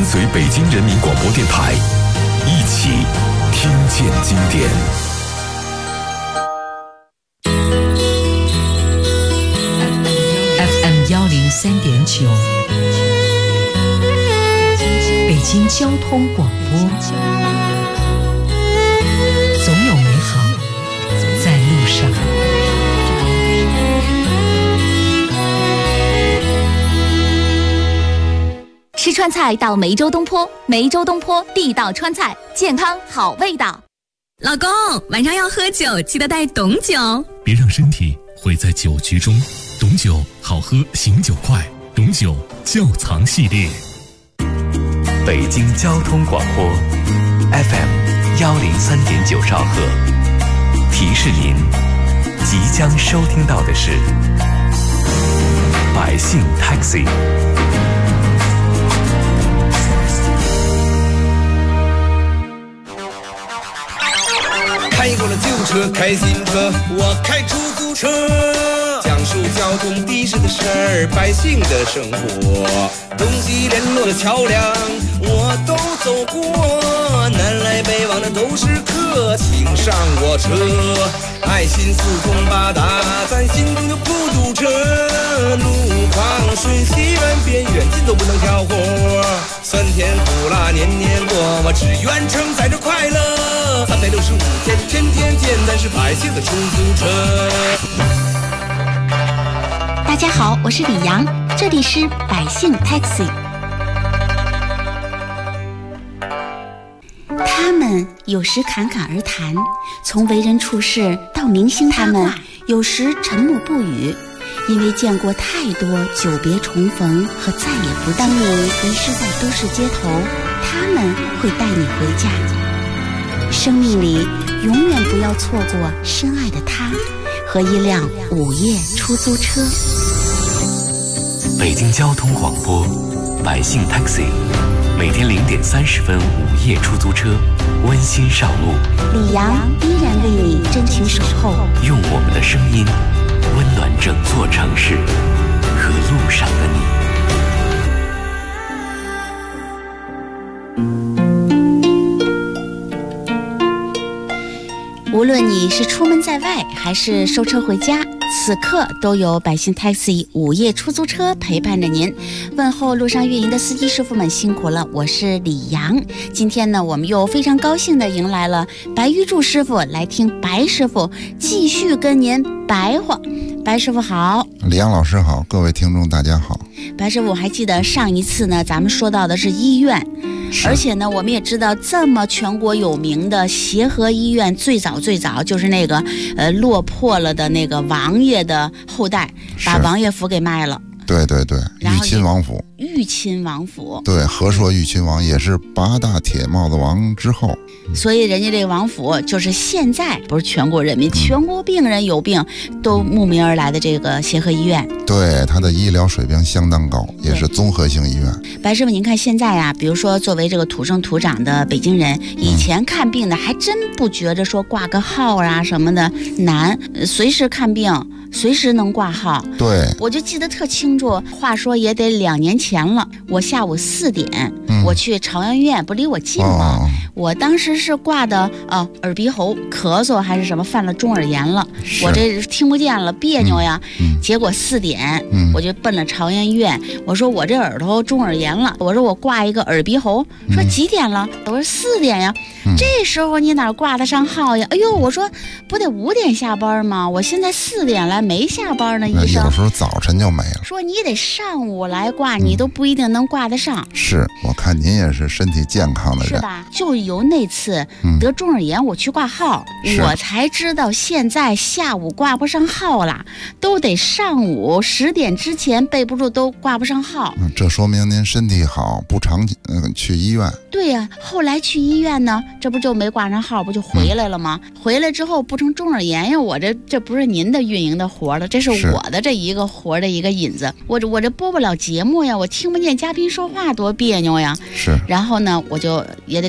随北京人民广播电台，一起听见经典。 FM103.9，北京交通广播，总有美好在路上。 吃川菜到梅州东坡，梅州东坡地道川菜，健康好味道。 老公，晚上要喝酒，记得带董酒， 别让身体毁在酒局中。董酒好喝，醒酒快。董酒窖藏系列。 北京交通广播 FM103.9兆赫，提示您即将收听到的是百姓 Taxi。 开过了旧车，开新车，我开出租车，讲述交通的士的事儿，百姓的生活，东西联络的桥梁我都走过，南来北往的都是客，请上我车，爱心四通八达，咱心中就不堵车，路旁顺西远边远近都不能挑活，酸甜苦辣年年过，我只愿承载着快乐，365天天天见，咱是百姓的出租车。 大家好，我是李阳，这里是百姓 Taxi。 他们有时侃侃而谈，从为人处事到明星他们有时沉默不语，因为见过太多久别重逢和再也不当你迷失在都市街头，他们会带你回家。生命里永远不要错过深爱的他和一辆午夜出租车。 北京交通广播百姓 Taxi， 每天0点30分午夜出租车温馨上路， 李阳依然为你真情守候， 用我们的声音温暖整座城市和路上的你。 无论你是出门在外还是收车回家，此刻都有百姓 Taxi 午夜出租车陪伴着您。问候路上运营的司机师傅们辛苦了，我是李阳。今天呢，我们又非常高兴地迎来了白玉柱师傅来听白师傅继续跟您白话。白师傅好。 李阳老师好，各位听众大家好。 白师傅，我还记得上一次呢，咱们说到的是医院，而且呢，我们也知道这么全国有名的协和医院，最早就是那个落魄了的那个王爷的后代，把王爷府给卖了。 对对对，裕亲王府。 裕亲王府， 对，和硕裕亲王也是8大铁帽子王之后， 所以人家这个王府就是现在不是全国人民，全国病人有病都慕名而来的这个协和医院。 对，它的医疗水平相当高，也是综合性医院。 白师傅，您看现在呀，比如说作为这个土生土长的北京人，以前看病的还真不觉着说挂个号啊什么的难，随时看病随时能挂号。 对， 我就记得特清楚，话说也得2年前了，我下午4点，我去朝阳医院，不离我近吗？我当时是挂的耳鼻喉咳嗽还是什么，犯了中耳炎了，我这听不见了，别扭呀。结果4点，我就奔了朝阳医院，我说我这耳朵中耳炎了，我说我挂一个耳鼻喉，说几点了？我说4点呀。这时候你哪挂得上号呀？哎呦，我说不得5点下班吗？我现在4点来没下班呢，医生。 有时候早晨就没了。 说你得上午来挂，你都不一定能挂得上。 是，我看您也是身体健康的人， 是吧？就由那次得中耳炎，我去挂号，我才知道现在下午挂不上号了，都得上午10点之前备不住都挂不上号。 这说明您身体好，不常去医院。 对呀，后来去医院呢，这不就没挂上号，不就回来了吗？回来之后不成中耳炎呀，我这不是您的运营的活了，这是我的这一个活的一个引子。我这播不了节目呀，我听不见嘉宾说话，多别扭呀。 是。 然后呢，我就也得找个关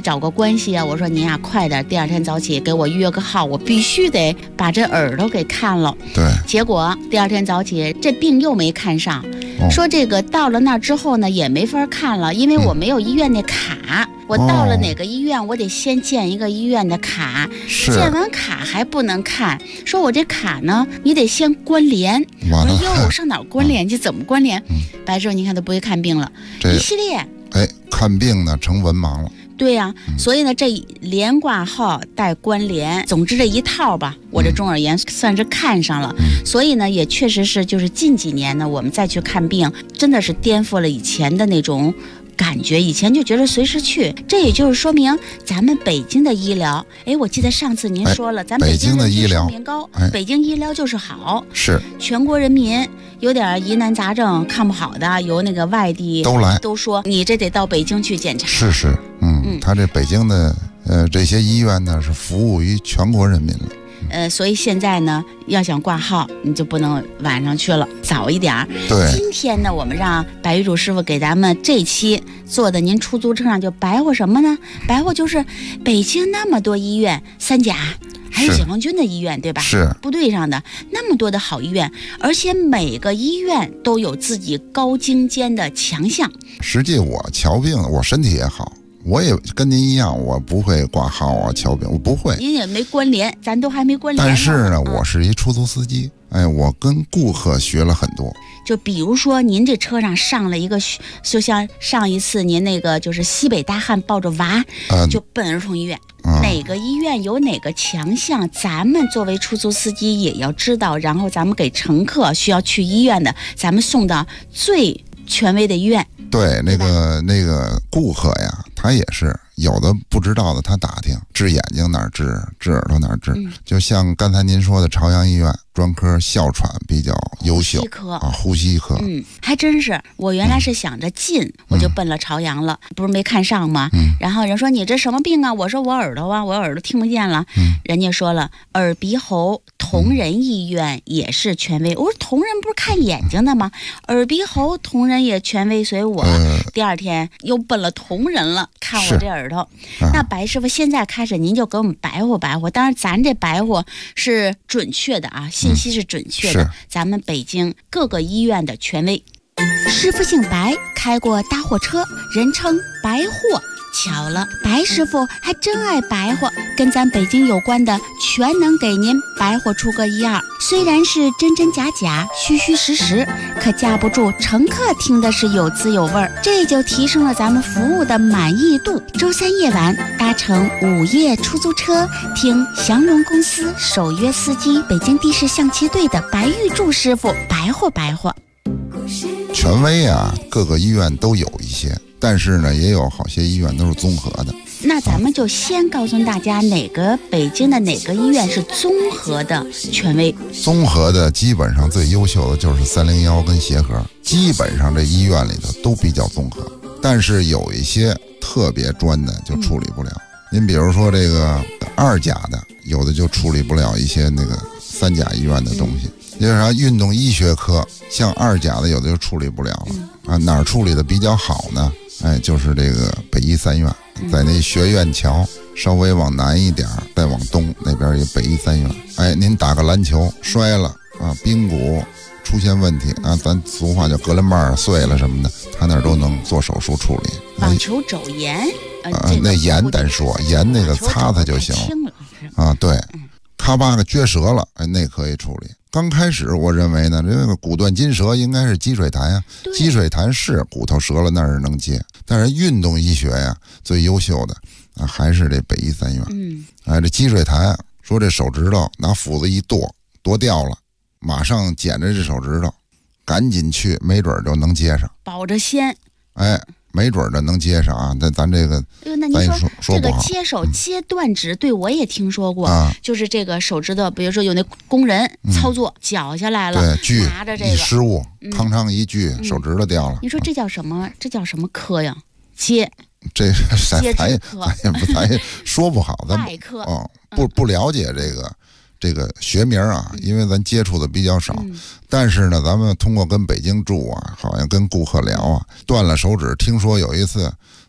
关系啊，我说您啊快点，第二天早起给我约个号，我必须得把这耳朵给看了。 对， 结果第二天早起这病又没看上，说这个到了那之后呢也没法看了，因为我没有医院的卡。我到了哪个医院，我得先建一个医院的卡，建完卡还不能看，说我这卡呢，你得先关联。我说哟，上哪儿关联去？怎么关联？白师傅，你看都不会看病了，一系列。 看病呢成文盲了。 对呀，所以呢，这连挂号带关联，总之这一套吧，我这中耳炎算是看上了。所以呢，也确实是，就是近几年呢，我们再去看病，真的是颠覆了以前的那种感觉。以前就觉得随时去，这也就是说明咱们北京的医疗。我记得上次您说了，咱北京的医疗寿命高，北京医疗就是好， 是全国人民有点疑难杂症看不好的，由那个外地都来， 都说你这得到北京去检查。 是，他这北京的这些医院呢是服务于全国人民了。 所以现在呢，要想挂号，你就不能晚上去了，早一点。 对， 今天呢，我们让白玉柱师傅给咱们这期做的，您出租车上就白话什么呢？白话就是北京那么多医院，三甲。还有解放军的医院，对吧？ 是部队上的那么多的好医院，而且每个医院都有自己高精尖的强项。 实际我瞧病，我身体也好，我也跟您一样，我不会挂号啊瞧病，我不会。您也没关联，咱都还没关联。 但是呢，我是一出租司机，我跟顾客学了很多。 就比如说您这车上上了一个，就像上一次您那个就是西北大汉抱着娃，就奔儿童医院。哪个医院有哪个强项，咱们作为出租司机也要知道，然后咱们给乘客需要去医院的，咱们送到最权威的医院。 对，那个顾客呀，他也是有的不知道的，他打听治眼睛哪儿治，治耳朵哪儿治。就像刚才您说的朝阳医院专科哮喘比较优秀，呼吸科。还真是，我原来是想着近，我就奔了朝阳了，不是没看上吗？然后人说你这什么病啊？我说我耳朵啊，我耳朵听不见了。人家说了，耳鼻喉同仁医院也是权威。我说同仁不是看眼睛的吗？耳鼻喉同仁也权威，所以我第二天又奔了同仁了，看我这耳朵。那白师傅现在开始您就给我们白话白话，当然咱这白话是准确的啊，信息是准确的，咱们北京各个医院的权威。师傅姓白，开过大货车，人称白货。巧了，白师傅还真爱白话，跟咱北京有关的全能给您白话出个一二。虽然是真真假假、虚虚实实，可架不住乘客听的是有滋有味儿，这就提升了咱们服务的满意度。周三夜晚搭乘午夜出租车，听祥龙公司首约司机北京的士象棋队的白玉柱师傅白话白话。 权威啊，各个医院都有一些，但是呢，也有好些医院都是综合的。 那咱们就先告诉大家，哪个北京的哪个医院是综合的权威？ 综合的基本上最优秀的就是301跟协和，基本上这医院里头都比较综合。但是有一些特别专的就处理不了。您比如说这个2甲的，有的就处理不了一些那个3甲医院的东西。就是啥运动医学科，像2甲的有的就处理不了了啊。哪儿处理的比较好呢？就是这个北医3院，在那学院桥稍微往南一点，再往东那边有北医3院。您打个篮球摔了啊，髌骨出现问题啊，咱俗话叫隔伦瓣碎了什么的，他那儿都能做手术处理。 网球肘炎那炎单说，炎那个擦擦就行了啊。对，咔吧个撅折了，那可以处理。刚开始我认为呢，这个骨断筋折应该是积水潭呀，积水潭是骨头折了那儿能接，但是运动医学呀最优秀的啊还是这北医3院。这积水潭说这手指头拿斧子一剁掉了，马上捡着这手指头，赶紧去，没准就能接上， 保着先。 没准的能接上啊，咱这个， 那您说这个接手接断指，对我也听说过，就是这个手指头，比如说有那工人操作绞下来了， 锯拿着这个一失误，康昌一锯，手指头掉了。 你说这叫什么？这叫什么科呀？接咱也说不好，咱外科不了解这个学名啊，因为咱接触的比较少。但是呢，咱们通过跟北京住啊，好像跟顾客聊啊，断了手指，听说有一次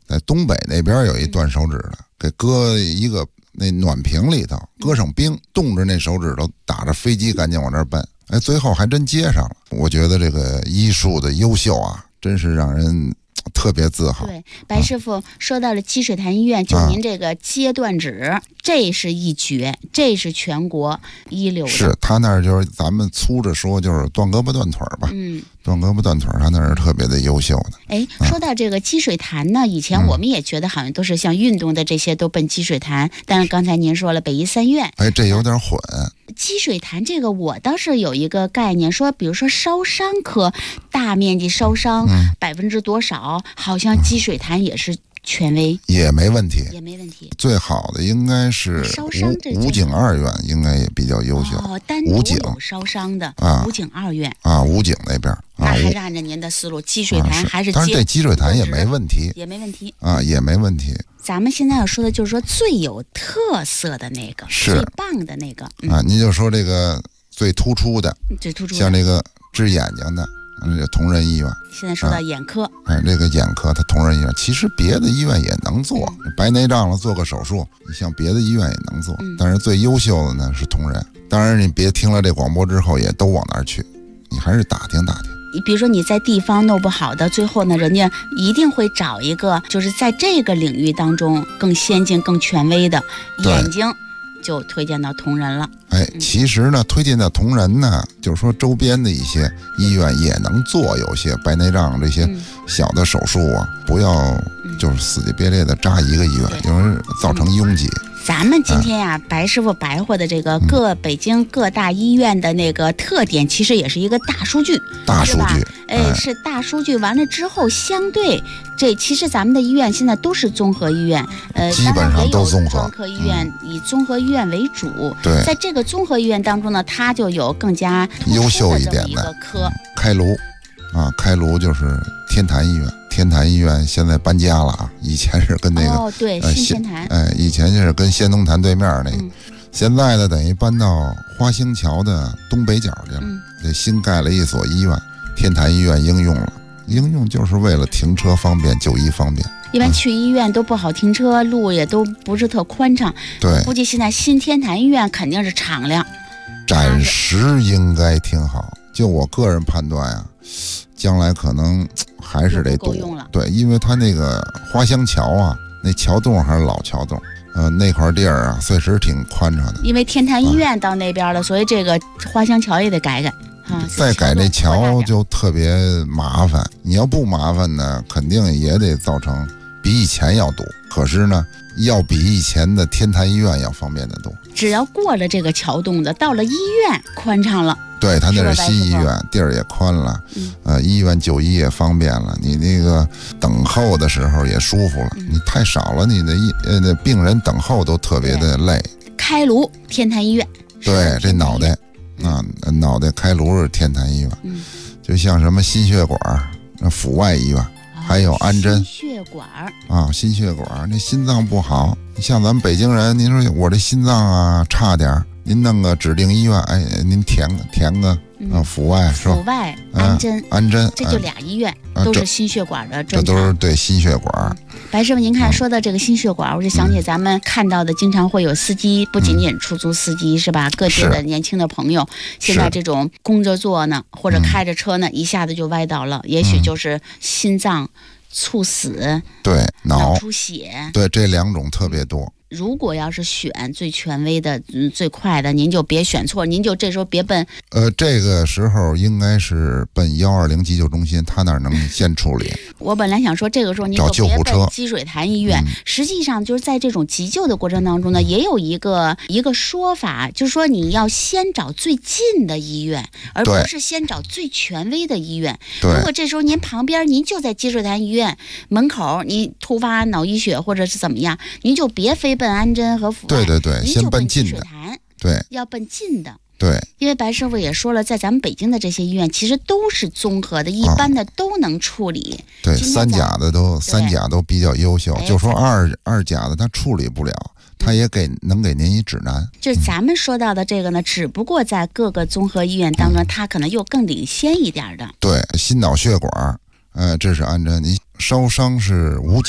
在东北那边有一断手指的，给搁一个那暖瓶里头，搁上冰，冻着那手指头，打着飞机赶紧往这儿奔。哎，最后还真接上了。我觉得这个医术的优秀啊，真是让人特别自豪。 对，白师傅说到了积水潭医院，就您这个接断指，这是一绝，这是全国一流的。 是他那儿就是咱们粗着说就是断胳膊断腿吧，断胳膊断腿，他那儿特别的优秀的。 哎，说到这个积水潭呢，以前我们也觉得好像都是像运动的这些都奔积水潭，但是刚才您说了北医三院， 哎，这有点混。 积水潭这个我倒是有一个概念，说比如说烧伤科，大面积烧伤%多少，好像积水潭也是权威， 也没问题， 也没问题。 最好的应该是武警2院，应该也比较优秀。 哦，单独有烧伤的武警2院啊，武警那边。 那还是按照您的思路，积水潭还是当然这积水潭也没问题， 也没问题啊，也没问题。 咱们现在要说的就是说最有特色的那个， 是最棒的那个啊。您就说这个最突出的，像这个治眼睛的，同仁医院。 现在说到眼科， 哎，这个眼科它同仁医院，其实别的医院也能做，白内障了做个手术，你像别的医院也能做，但是最优秀的呢是同仁。当然，你别听了这广播之后也都往那儿去，你还是打听打听。 比如说你在地方弄不好的，最后呢，人家一定会找一个就是在这个领域当中更先进、更权威的眼睛，就推荐到同仁了。 哎，其实呢，推荐到同仁呢，就是说周边的一些医院也能做，有些白内障这些小的手术啊，不要就是死乞别咧的扎一个医院，因为造成拥挤。 咱们今天呀，白师傅白话的这个北京各大医院的那个特点，其实也是一个大数据， 是吧？ 哎，是大数据完了之后，相对这其实咱们的医院现在都是综合医院， 基本上都综合。 专科医院以综合医院为主， 对， 在这个综合医院当中呢，它就有更加优秀一点的科。 开颅啊，开颅就是天坛医院。天坛医院现在搬家了啊，以前是跟那个对新天坛， 以前就是跟先农坛对面那个，现在呢等于搬到花兴桥的东北角去了，这新盖了一所医院，天坛医院应用了，应用就是为了停车方便、就医方便。 一般去医院都不好停车，路也都不是特宽敞。 对， 估计现在新天坛医院肯定是敞亮， 暂时应该挺好。就我个人判断呀，将来可能还是得堵。对，因为它那个花乡桥啊，那桥洞还是老桥洞，那块地儿啊，确实挺宽敞的。 因为天坛医院到那边了，所以这个花乡桥也得改改啊。 再改那桥就特别麻烦，你要不麻烦呢，肯定也得造成比以前要堵。可是呢，要比以前的天坛医院要方便得多。 只要过了这个桥洞的，到了医院宽敞了。 对，他那是新医院，地儿也宽了，医院就医也方便了，你那个等候的时候也舒服了。你太少了，你的病人等候都特别的累。 开颅天坛医院， 对，这脑袋脑袋开颅是天坛医院，就像什么心血管、阜外医院，还有安贞心血管啊，心血管，那心脏不好，像咱们北京人，您说我这心脏啊差点。您弄个指定医院，哎，您填个阜外是吧？ 阜外、安贞，这就俩医院，都是心血管的专场。这都是对心血管。 白师傅，您看说到这个心血管，我就想起咱们看到的，经常会有司机，不仅仅出租司机是吧？各地的年轻的朋友，现在这种工着做呢，或者开着车呢，一下子就歪倒了，也许就是心脏猝死， 对，脑出血， 对，这两种特别多。 如果要是选最权威的、最快的，您就别选错，您就这时候别奔。 这个时候应该是奔120急救中心，他那儿能先处理。 我本来想说，这个时候您就别奔积水潭医院。实际上就是在这种急救的过程当中呢，也有一个说法，就是说你要先找最近的医院，而不是先找最权威的医院。如果这时候您旁边您就在积水潭医院门口，你突发脑溢血或者是怎么样，您就别飞奔安贞和阜外， 对，先奔近的，对， 要奔近的， 对。 因为白师傅也说了，在咱们北京的这些医院，其实都是综合的，一般的都能处理。 对，三甲都比较优秀，就说二甲的他处理不了，他也能给您一指南。 就是咱们说到的这个呢，只不过在各个综合医院当中，它可能又更领先一点的。 对，心脑血管，这是安贞。你烧伤是武警。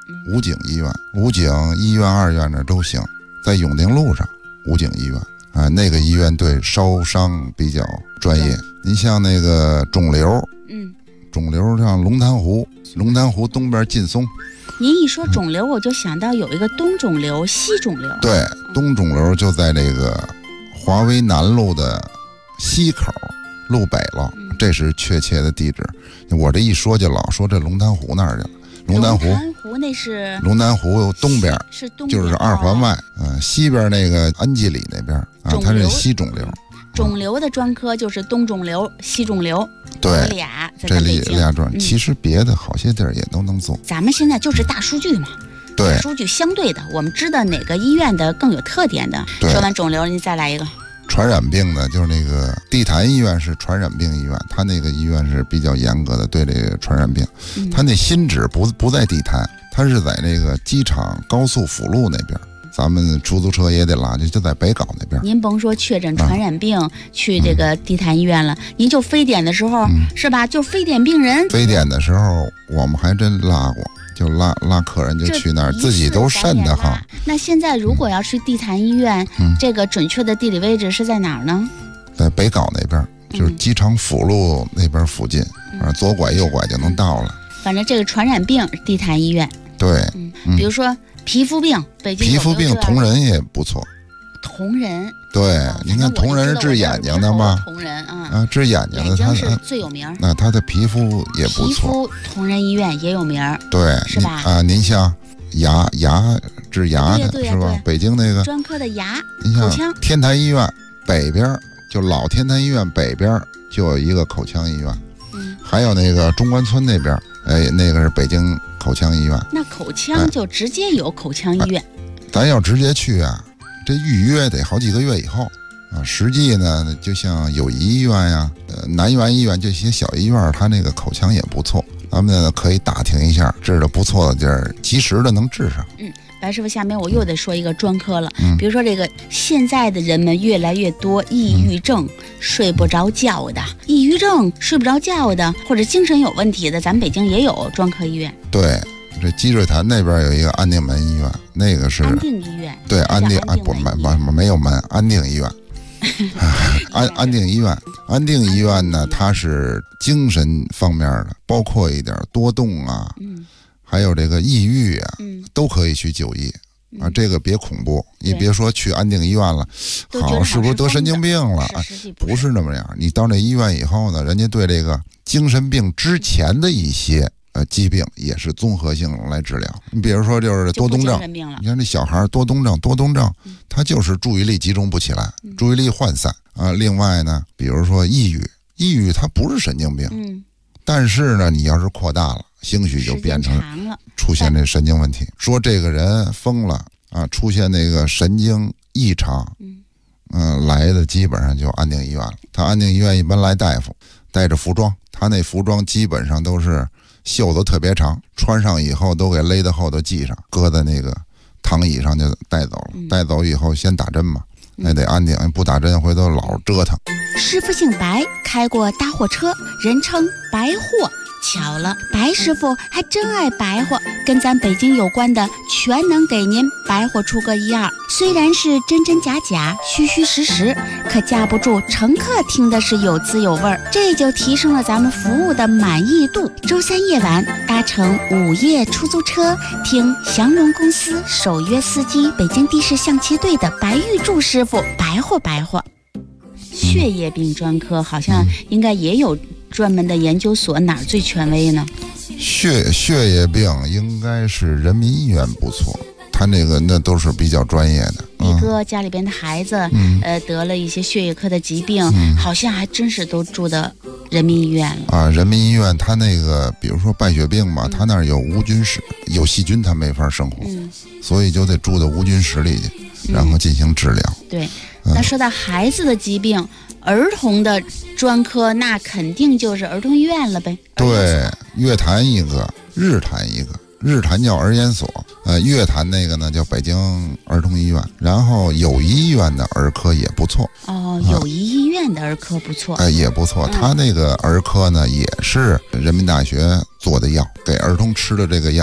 武警医院，武警1院2院那都行，在永定路上武警医院啊，那个医院对烧伤比较专业。你像那个肿瘤，肿瘤像龙潭湖东边劲松。 您一说肿瘤，我就想到有一个东肿瘤、西肿瘤。 对，东肿瘤就在这个华威南路的西口路北了，这是确切的地址。我这一说就老说这龙潭湖那儿去了。龙潭湖那是龙潭湖东边， 是东边， 就是2环外，西边那个安吉里那边啊，它是西肿瘤。 肿瘤的专科就是东肿瘤、西肿瘤， 对，这俩专，其实别的好些地儿也都能做。 咱们现在就是大数据嘛， 对， 大数据相对的，我们知道哪个医院的更有特点的。说完肿瘤，你再来一个。 传染病呢，就是那个地坛医院是传染病医院，他那个医院是比较严格的对这个传染病。他那新址不在地坛，他是在那个机场高速辅路那边。咱们出租车也得拉，就在北港那边。 您甭说确诊传染病，去这个地坛医院了，您就非典的时候，是吧？就非典病人。 非典的时候，我们还真拉过，就拉客人就去那儿，自己都瘆得慌。 那现在如果要去地坛医院，这个准确的地理位置是在哪儿呢？ 在北港那边，就是机场辅路那边附近，左拐右拐就能到了。 反正这个传染病，地坛医院。 对， 比如说皮肤病，北京皮肤病同仁也不错。 同仁， 对，您看同仁是治眼睛的吗？ 同仁啊， 治眼睛的， 他是最有名。 那他的皮肤也不错。 皮肤同仁医院也有名， 对， 是吧？ 啊，您像牙治牙的是吧？北京那个专科的牙， 您像天坛医院北边，就老天坛医院北边就有一个口腔医院，还有那个中关村那边，那个是北京口腔医院。 那口腔就直接有口腔医院， 咱要直接去啊，这预约得好几个月以后啊。实际呢，就像友谊医院呀、南园医院这些小医院，它那个口腔也不错，咱们呢可以打听一下，治的不错的地儿，及时的能治上。 白师傅，下面我又得说一个专科了，比如说这个现在的人们越来越多抑郁症、睡不着觉的，抑郁症、睡不着觉的，或者精神有问题的，咱们北京也有专科医院。 对，这积水潭那边有一个安定门医院，那个是安定医院。 对，安定没有门，安定医院。安定医院，安定医院呢，它是精神方面的，包括一点多动啊，还有这个抑郁啊，都可以去就医啊。这个别恐怖，你别说去安定医院了，好是不是得神经病了啊？不是那么样。你到那医院以后呢，人家对这个精神病之前的一些疾病也是综合性来治疗。你比如说就是多动症，你看这小孩多动症，他就是注意力集中不起来，注意力涣散啊。另外呢，比如说抑郁它不是神经病，但是呢，你要是扩大了，兴许就变成出现这神经问题。说这个人疯了啊，出现那个神经异常，来的基本上就安定医院了。他安定医院一般来大夫带着服装，他那服装基本上都是袖子特别长，穿上以后都给勒到后头系上，搁在那个躺椅上就带走了。带走以后先打针嘛，那得安定，不打针回头老折腾。 师傅姓白，开过大货车，人称白货。巧了，白师傅还真爱白话，跟咱北京有关的全能给您白话出个一二。虽然是真真假假、虚虚实实，可架不住乘客听的是有滋有味儿，这就提升了咱们服务的满意度。周三夜晚搭乘午夜出租车，听祥荣公司首约司机北京的士象棋队的白玉柱师傅白话。血液病专科好像应该也有专门的研究所，哪儿最权威呢？ 血液病应该是人民医院不错，他那都是比较专业的。 你哥家里边的孩子，得了一些血液科的疾病，好像还真是都住的人民医院了啊。人民医院他那个，比如说败血病嘛，他那儿有无菌室，有细菌他没法生活，所以就得住到无菌室里去，然后进行治疗。 对。那说到孩子的疾病，儿童的专科那肯定就是儿童医院了呗。 对，粤坛一个，日坛一个。日坛叫儿研所，粤坛那个呢叫北京儿童医院，然后友谊医院的儿科也不错。 友谊医院的儿科不错， 也不错。他那个儿科呢也是人民大学做的药，给儿童吃的这个药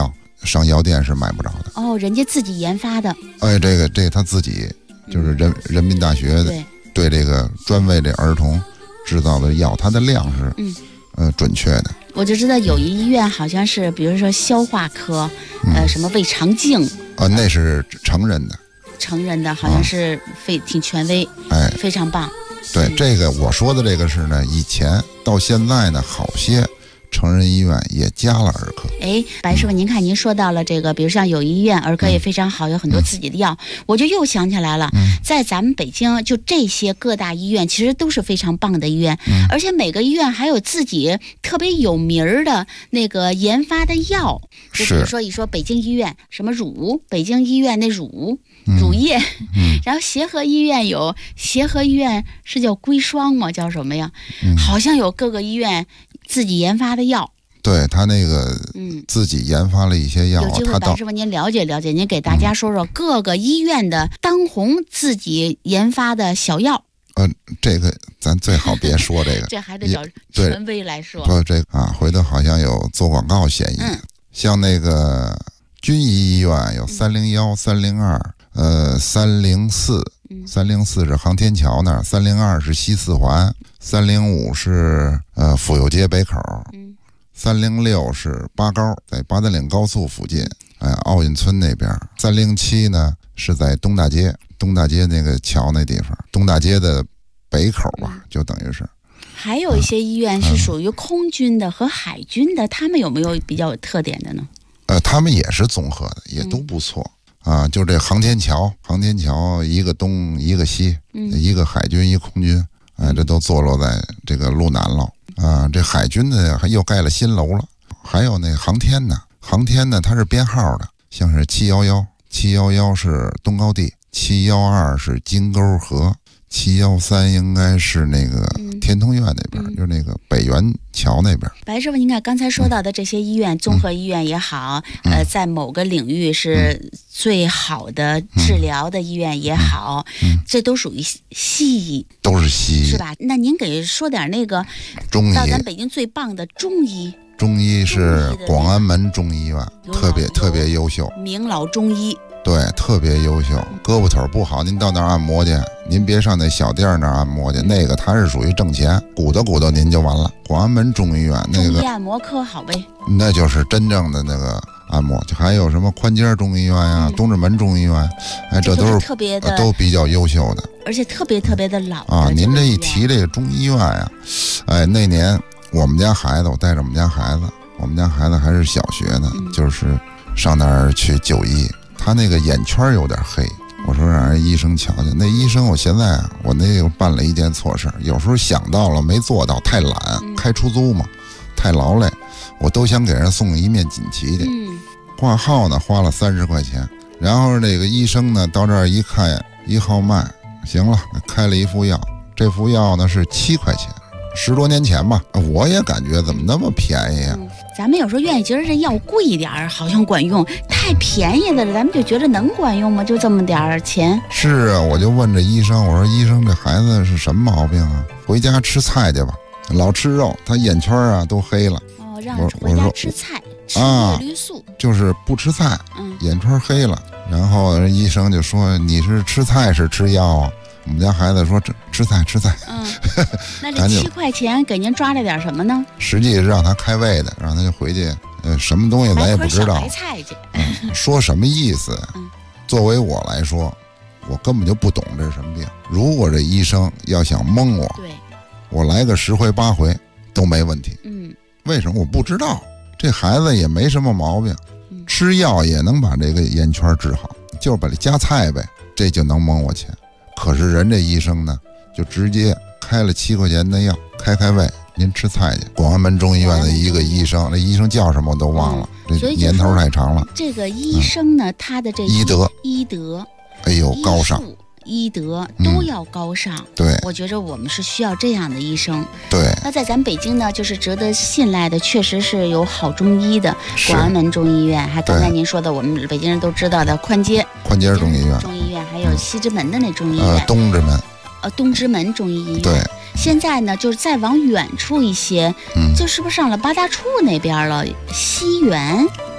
上药店是买不着的。 哦，人家自己研发的。 哎，这个他自己就是人民大学的，对这个专为这儿童制造的药，它的量是准确的。 我就知道有一医院好像是，比如说消化科，什么胃肠镜那是成人的。 成人的好像是挺权威，非常棒。 对，这个我说的这个是呢，以前到现在呢，好些成人医院也加了儿科。 白师傅，您看您说到了这个，比如像有医院儿科也非常好，有很多自己的药，我就又想起来了，在咱们北京就这些各大医院其实都是非常棒的医院，而且每个医院还有自己特别有名儿的那个研发的药，就比如说一说北京医院什么北京医院那乳液，然后协和医院有协和医院是叫硅霜吗？叫什么呀？好像有各个医院自己研发的药。 对，他那个自己研发了一些药。 有机会白师傅您了解了解，您给大家说说各个医院的当红自己研发的小药。 这个咱最好别说这个， 这还得找权威来说。 不，这回头好像有做广告嫌疑。像那个军医医院有301、302、304是航天桥那儿，302是西四环，305是府右街北口，306是八高，在八达岭高速附近，奥运村那边，307呢是在东大街那个桥那地方，东大街的北口吧，就等于是。 还有一些医院是属于空军的和海军的，他们有没有比较有特点的呢？ 他们也是综合的，也都不错。就这航天桥一个东一个西，一个海军一空军，这都坐落在这个路南了。这海军的又盖了新楼了。还有那航天呢它是编号的，像是711是东高地，712是金沟河，713应该是那个天通苑那边，就是那个北园桥那边。 白师傅，您看刚才说到的这些医院，综合医院也好，在某个领域是最好的治疗的医院也好，这都属于西医， 都是西医， 是吧？那您给说点那个中医， 到咱北京最棒的中医。 中医是广安门中医院，特别优秀， 名老中医。 对，特别优秀。胳膊腿不好，您到那儿按摩去，您别上那小店那儿按摩去，那个它是属于挣钱，鼓捣您就完了。广安门中医院那个中医按摩科好呗， 那就是真正的那个按摩。就还有什么宽街中医院呀、东直门中医院，这都是特别的， 都比较优秀的， 而且特别的老啊。您这一提这个中医院呀，那年我们家孩子，我带着我们家孩子还是小学呢，就是上那儿去就医。他那个眼圈有点黑，我说让人医生瞧瞧。那医生，我现在我那个办了一件错事，有时候想到了没做到，太懒，开出租嘛，太劳累，我都想给人送一面锦旗去。挂号呢花了30块钱，然后那个医生呢到这儿一看1号脉，行了，开了一副药，这副药呢是7块钱，10多年前吧，我也感觉怎么那么便宜啊。 咱们有时候愿意觉得这药贵一点好像管用，太便宜的了咱们就觉得能管用吗？就这么点钱。是啊，我就问这医生，我说医生这孩子是什么毛病啊？回家吃菜去吧，老吃肉，他眼圈都黑了。 让回家吃菜，吃叶绿素， 就是不吃菜，眼圈黑了。然后人医生就说你是吃菜是吃药啊？我们家孩子说吃菜。 那这7块钱给您抓了点什么呢？ 实际是让他开胃的，让他就回去，什么东西咱也不知道。 白菜去， 说什么意思？作为我来说，我根本就不懂这是什么病。如果这医生要想蒙我，我来个10回8回都没问题。为什么？我不知道。这孩子也没什么毛病，吃药也能把这个眼圈治好，就是把这加菜呗，这就能蒙我钱。可是人这医生呢，就直接开了7块钱的药，开胃，您吃菜去。广安门中医院的一个医生，那医生叫什么我都忘了，这年头太长了。 这个医生呢，他的这医德， 哎呦，高尚。 医德都要高尚， 对， 我觉着我们是需要这样的医生。 对， 那在咱北京呢，就是值得信赖的，确实是有好中医的。广安门中医院，还刚才您说的，我们北京人都知道的宽街中医院， 还有西直门的那中医院，东直门中医医院。 对， 现在呢，就是再往远处一些，就是不是上了八大处那边了？西园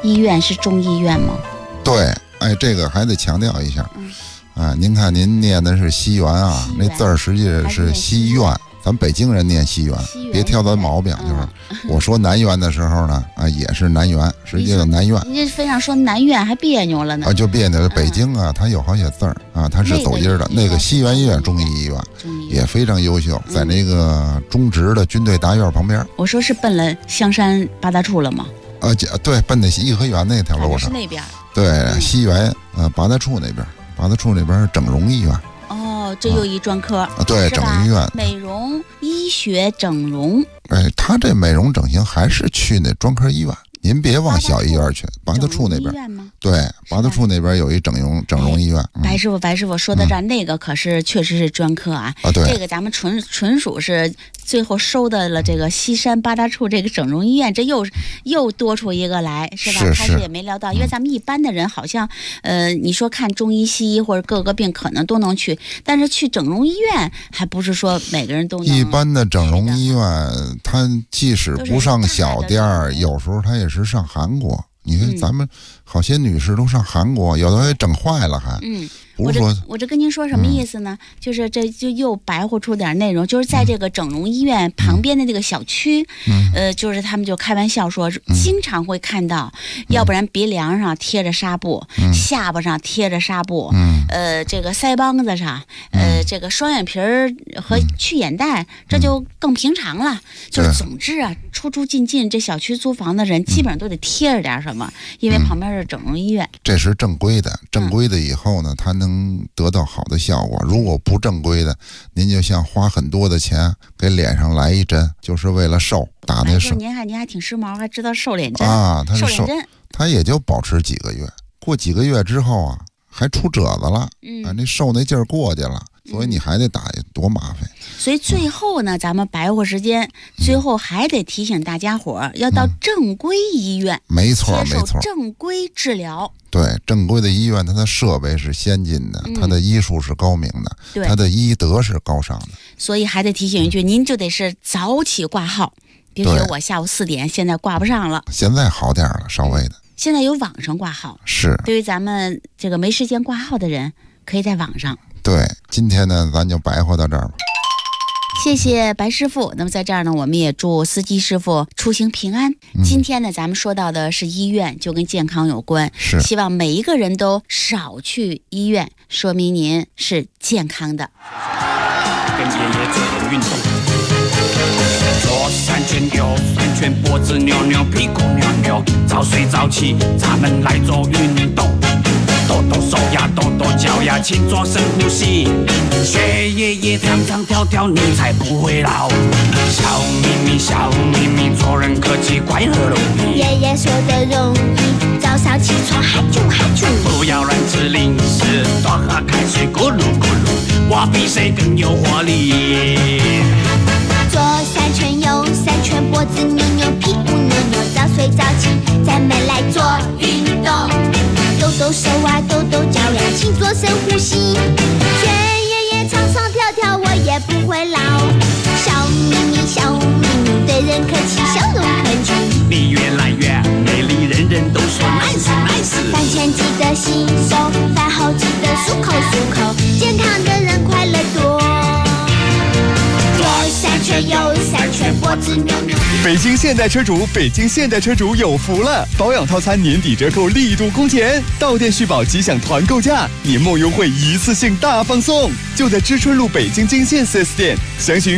医院是中医院吗？ 对，哎，这个还得强调一下。您看您念的是西园啊，那字儿实际是西院。咱北京人念西园，别挑咱毛病。就是我说南园的时候呢，也是南园，实际叫南院。 您这非常说南院还别扭了呢。 就别扭。北京啊，它有好些字儿啊，它是走音的。那个西园医院中医医院也非常优秀，在那个中直的军队大院旁边。 我说是奔了香山八大处了吗？ 对，奔那颐和园那条路上。 是那边。 对，西园八大处那边，八大处那边是整容医院。 这又一专科对，整医院， 美容医学整容。 哎，他这美容整形还是去那专科医院，您别往小医院去。八大处那边，对，八大处那边有一整容医院。 白师傅说到这儿，那个可是确实是专科啊。 对， 这个咱们纯属是最后收到了这个西山八大处这个整容医院，这又多出一个来，是吧？开始也没料到，因为咱们一般的人好像，你说看中医西医或者各个病可能都能去，但是去整容医院还不是说每个人都能。 一般的整容医院，他即使不上小店儿，有时候他也是上韩国。你看咱们好些女士都上韩国，有的也整坏了还。 我这跟您说什么意思呢？就是这就又白活出点内容，就是在这个整容医院旁边的那个小区，就是他们就开玩笑说，经常会看到，要不然鼻梁上贴着纱布，下巴上贴着纱布，这个腮帮子上，这个双眼皮儿和去眼袋，这就更平常了。就是总之啊，出进这小区租房的人，基本上都得贴着点什么，因为旁边是整容医院。 这是正规的，以后呢，他能得到好的效果。如果不正规的，您就像花很多的钱给脸上来一针，就是为了瘦，打那瘦。 您还挺时髦，还知道瘦脸针啊？他是瘦脸针， 他也就保持几个月，过几个月之后啊，还出褶子了，那瘦那劲儿过去了。所以你还得打，多麻烦。 所以最后呢，咱们白活时间，最后还得提醒大家伙儿要到正规医院， 没错， 接受正规治疗。 对，正规的医院，它的设备是先进的，它的医术是高明的，它的医德是高尚的。 所以还得提醒一句，您就得是早起挂号，别说我下午4点，现在挂不上了。 现在好点了，稍微的。 现在有网上挂号， 是对于咱们这个没时间挂号的人，可以在网上。 对，今天呢，咱就白活到这儿吧。 谢谢白师傅。那么在这儿呢，我们也祝司机师傅出行平安。今天呢，咱们说到的是医院，就跟健康有关。 是， 希望每一个人都少去医院，说明您是健康的。 跟爷爷做运动，左3圈右3圈，脖子扭扭，屁股扭扭，早睡早起，咱们来做运动。抖抖手呀，抖抖脚呀，请做深呼吸。学爷爷唱唱跳跳，你才不会老。笑眯眯，笑眯眯，做人客气，快乐容易。 爷爷说的容易，早上起床哈啾哈啾。 不要乱吃零食，多喝开水，咕噜咕噜。我比谁更有活力。 左3圈，右3圈，脖子扭扭，屁股扭扭，早睡早起，咱们来做运动。抖抖手啊，抖抖脚呀，请做深呼吸。学爷爷唱唱跳跳，我也不会老。笑眯眯，笑眯眯，对人客气，笑容可掬。 你越来越美丽，人人都说 nice nice。 饭前记得洗手，饭后记得漱口漱口，健康的人快乐多。左3圈，右3圈，脖子扭扭。 北京现代车主有福了！保养套餐年底折扣力度空前，到店续保即享团购价，年末优惠一次性大放送，就在知春路北京京县4S店，详询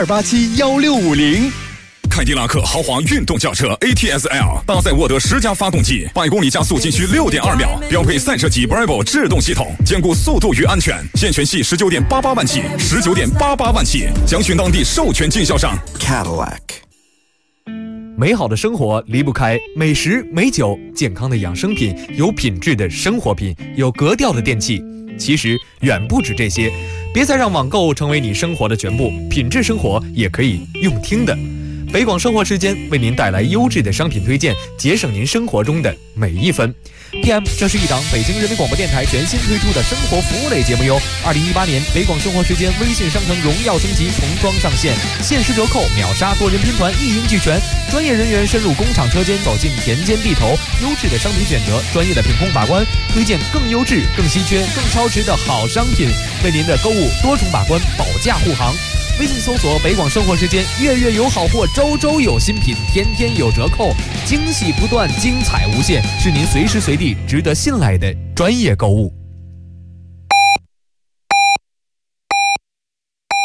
82871650。 凯迪拉克豪华运动轿车 ATS-L 搭载沃德10加发动机，100公里加速仅需6.2秒，标配赛车级 Bravo 制动系统，兼顾速度与安全。现全系19.88万起，19.88万起，详询当地授权经销商 Cadillac。 美好的生活离不开美食美酒，健康的养生品，有品质的生活品，有格调的电器。其实远不止这些，别再让网购成为你生活的全部，品质生活也可以用听的。 北广生活时间为您带来优质的商品推荐，节省您生活中的每一分。PM， 这是一档北京人民广播电台全新推出的生活服务类节目哟。2018年北广生活时间微信商城荣耀升级，重装上线，限时折扣，秒杀多人拼团，一应俱全。专业人员深入工厂车间，走进田间地头，优质的商品选择，专业的品控把关，推荐更优质、更稀缺、更超值的好商品，为您的购物多重把关，保驾护航。微信搜索北广生活时间，月月有好货，周周有新品，天天有折扣，惊喜不断，精彩无限，是您随时随地值得信赖的专业购物。